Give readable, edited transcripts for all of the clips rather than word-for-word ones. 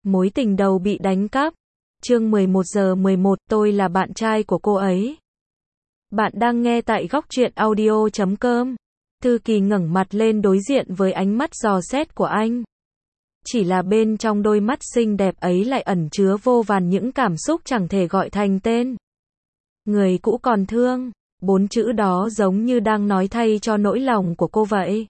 Mối tình đầu bị đánh cắp. Chương 11:11, tôi là bạn trai của cô ấy. Bạn đang nghe tại góc truyện audio.com. Thư Kỳ ngẩng mặt lên đối diện với ánh mắt dò xét của anh. Chỉ là bên trong đôi mắt xinh đẹp ấy lại ẩn chứa vô vàn những cảm xúc chẳng thể gọi thành tên. Người cũ còn thương, 4 chữ đó giống như đang nói thay cho nỗi lòng của cô vậy.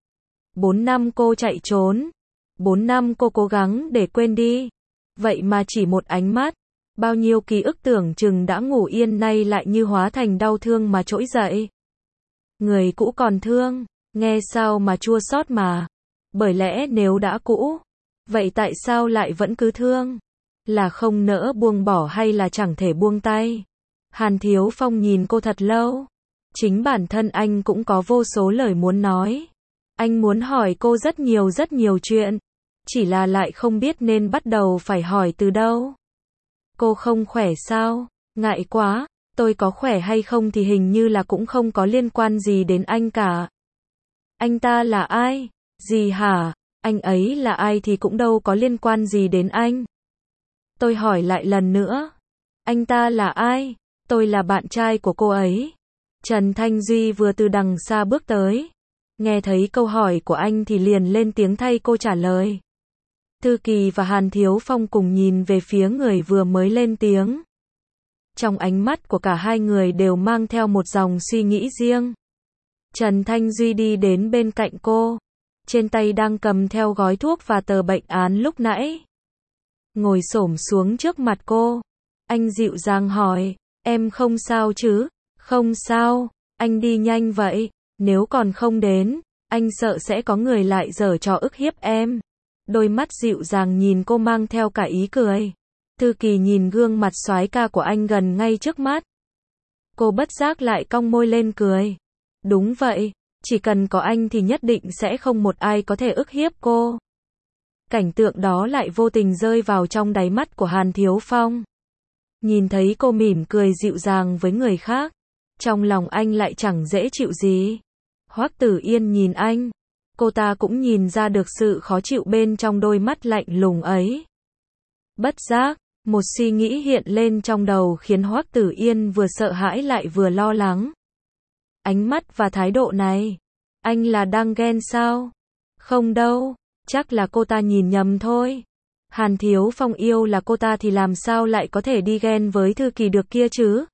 4 năm cô chạy trốn, 4 năm cô cố gắng để quên đi. Vậy mà chỉ một ánh mắt, bao nhiêu ký ức tưởng chừng đã ngủ yên nay lại như hóa thành đau thương mà trỗi dậy. Người cũ còn thương, nghe sao mà chua xót mà. Bởi lẽ nếu đã cũ, vậy tại sao lại vẫn cứ thương? Là không nỡ buông bỏ hay là chẳng thể buông tay? Hàn Thiếu Phong nhìn cô thật lâu. Chính bản thân anh cũng có vô số lời muốn nói. Anh muốn hỏi cô rất nhiều chuyện. Chỉ là lại không biết nên bắt đầu phải hỏi từ đâu. Cô không khỏe sao? Ngại quá, tôi có khỏe hay không thì hình như là cũng không có liên quan gì đến anh cả. Anh ta là ai? Gì hả? Anh ấy là ai thì cũng đâu có liên quan gì đến anh. Tôi hỏi lại lần nữa. Anh ta là ai? Tôi là bạn trai của cô ấy. Trần Thanh Duy vừa từ đằng xa bước tới. Nghe thấy câu hỏi của anh thì liền lên tiếng thay cô trả lời. Thư Kỳ và Hàn Thiếu Phong cùng nhìn về phía người vừa mới lên tiếng. Trong ánh mắt của cả hai người đều mang theo một dòng suy nghĩ riêng. Trần Thanh Duy đi đến bên cạnh cô. Trên tay đang cầm theo gói thuốc và tờ bệnh án lúc nãy. Ngồi xổm xuống trước mặt cô. Anh dịu dàng hỏi, em không sao chứ? Không sao, anh đi nhanh vậy. Nếu còn không đến, anh sợ sẽ có người lại giở trò ức hiếp em. Đôi mắt dịu dàng nhìn cô mang theo cả ý cười. Thư Kỳ nhìn gương mặt soái ca của anh gần ngay trước mắt. Cô bất giác lại cong môi lên cười. Đúng vậy, chỉ cần có anh thì nhất định sẽ không một ai có thể ức hiếp cô. Cảnh tượng đó lại vô tình rơi vào trong đáy mắt của Hàn Thiếu Phong. Nhìn thấy cô mỉm cười dịu dàng với người khác, trong lòng anh lại chẳng dễ chịu gì. Hoắc Tử Yên nhìn anh. Cô ta cũng nhìn ra được sự khó chịu bên trong đôi mắt lạnh lùng ấy. Bất giác, một suy nghĩ hiện lên trong đầu khiến Hoắc Tử Yên vừa sợ hãi lại vừa lo lắng. Ánh mắt và thái độ này, anh là đang ghen sao? Không đâu, chắc là cô ta nhìn nhầm thôi. Hàn Thiếu Phong yêu là cô ta thì làm sao lại có thể đi ghen với Thư Kỳ được kia chứ?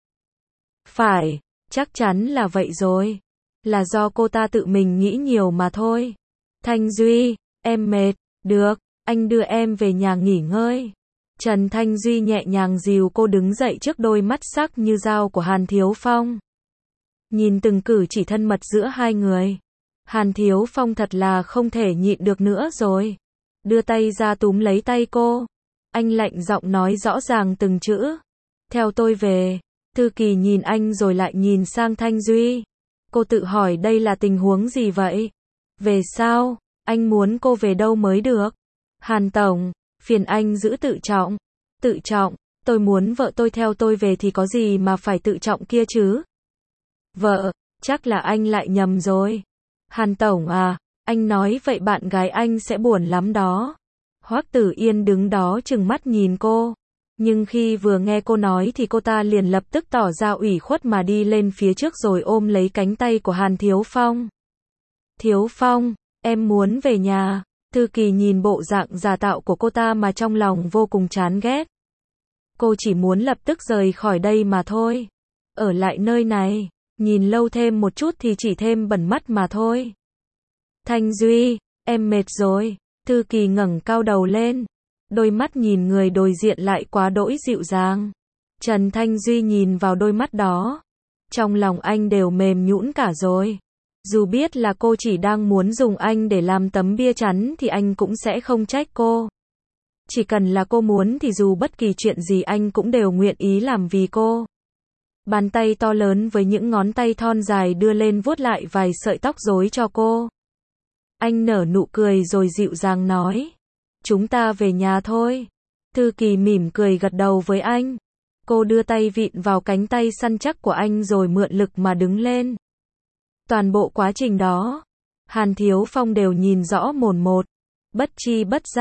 Phải, chắc chắn là vậy rồi. Là do cô ta tự mình nghĩ nhiều mà thôi. Thanh Duy, em mệt, được, anh đưa em về nhà nghỉ ngơi. Trần Thanh Duy nhẹ nhàng dìu cô đứng dậy trước đôi mắt sắc như dao của Hàn Thiếu Phong. Nhìn từng cử chỉ thân mật giữa hai người, Hàn Thiếu Phong thật là không thể nhịn được nữa rồi. Đưa tay ra túm lấy tay cô. Anh lạnh giọng nói rõ ràng từng chữ. Theo tôi về. Thư Kỳ nhìn anh rồi lại nhìn sang Thanh Duy. Cô tự hỏi đây là tình huống gì vậy? Về sao? Anh muốn cô về đâu mới được? Hàn Tổng, phiền anh giữ tự trọng. Tự trọng? Tôi muốn vợ tôi theo tôi về thì có gì mà phải tự trọng kia chứ? Vợ, chắc là anh lại nhầm rồi. Hàn Tổng à, anh nói vậy bạn gái anh sẽ buồn lắm đó. Hoắc Tử Yên đứng đó trừng mắt nhìn cô. Nhưng khi vừa nghe cô nói thì cô ta liền lập tức tỏ ra ủy khuất mà đi lên phía trước rồi ôm lấy cánh tay của Hàn Thiếu Phong. Thiếu Phong, em muốn về nhà. Thư Kỳ nhìn bộ dạng giả tạo của cô ta mà trong lòng vô cùng chán ghét. Cô chỉ muốn lập tức rời khỏi đây mà thôi. Ở lại nơi này, nhìn lâu thêm một chút thì chỉ thêm bẩn mắt mà thôi. Thanh Duy, em mệt rồi. Thư Kỳ ngẩng cao đầu lên. Đôi mắt nhìn người đối diện lại quá đỗi dịu dàng. Trần Thanh Duy nhìn vào đôi mắt đó. Trong lòng anh đều mềm nhũn cả rồi. Dù biết là cô chỉ đang muốn dùng anh để làm tấm bia chắn thì anh cũng sẽ không trách cô. Chỉ cần là cô muốn thì dù bất kỳ chuyện gì anh cũng đều nguyện ý làm vì cô. Bàn tay to lớn với những ngón tay thon dài đưa lên vuốt lại vài sợi tóc rối cho cô. Anh nở nụ cười rồi dịu dàng nói. Chúng ta về nhà thôi. Thư Kỳ mỉm cười gật đầu với anh. Cô đưa tay vịn vào cánh tay săn chắc của anh rồi mượn lực mà đứng lên. Toàn bộ quá trình đó, Hàn Thiếu Phong đều nhìn rõ mồn một. Bất chi bất giác,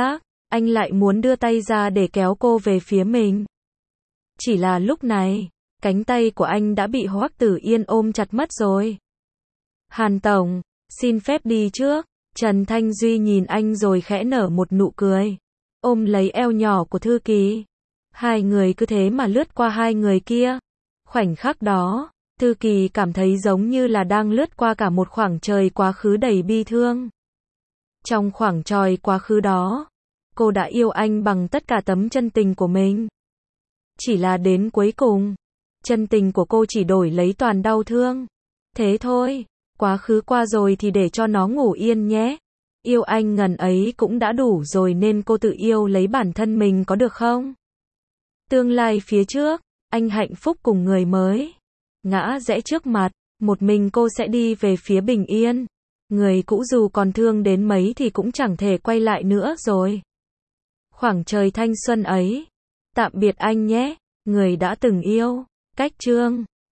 anh lại muốn đưa tay ra để kéo cô về phía mình. Chỉ là lúc này, cánh tay của anh đã bị Hoắc Tử Yên ôm chặt mất rồi. Hàn Tổng, xin phép đi trước. Trần Thanh Duy nhìn anh rồi khẽ nở một nụ cười. Ôm lấy eo nhỏ của Thư Kỳ. Hai người cứ thế mà lướt qua hai người kia. Khoảnh khắc đó, Thư Kỳ cảm thấy giống như là đang lướt qua cả một khoảng trời quá khứ đầy bi thương. Trong khoảng trời quá khứ đó, cô đã yêu anh bằng tất cả tấm chân tình của mình. Chỉ là đến cuối cùng, chân tình của cô chỉ đổi lấy toàn đau thương. Thế thôi, quá khứ qua rồi thì để cho nó ngủ yên nhé. Yêu anh ngần ấy cũng đã đủ rồi nên cô tự yêu lấy bản thân mình có được không? Tương lai phía trước, anh hạnh phúc cùng người mới. Ngã rẽ trước mặt, một mình cô sẽ đi về phía bình yên. Người cũ dù còn thương đến mấy thì cũng chẳng thể quay lại nữa rồi. Khoảng trời thanh xuân ấy. Tạm biệt anh nhé, người đã từng yêu. Cách chương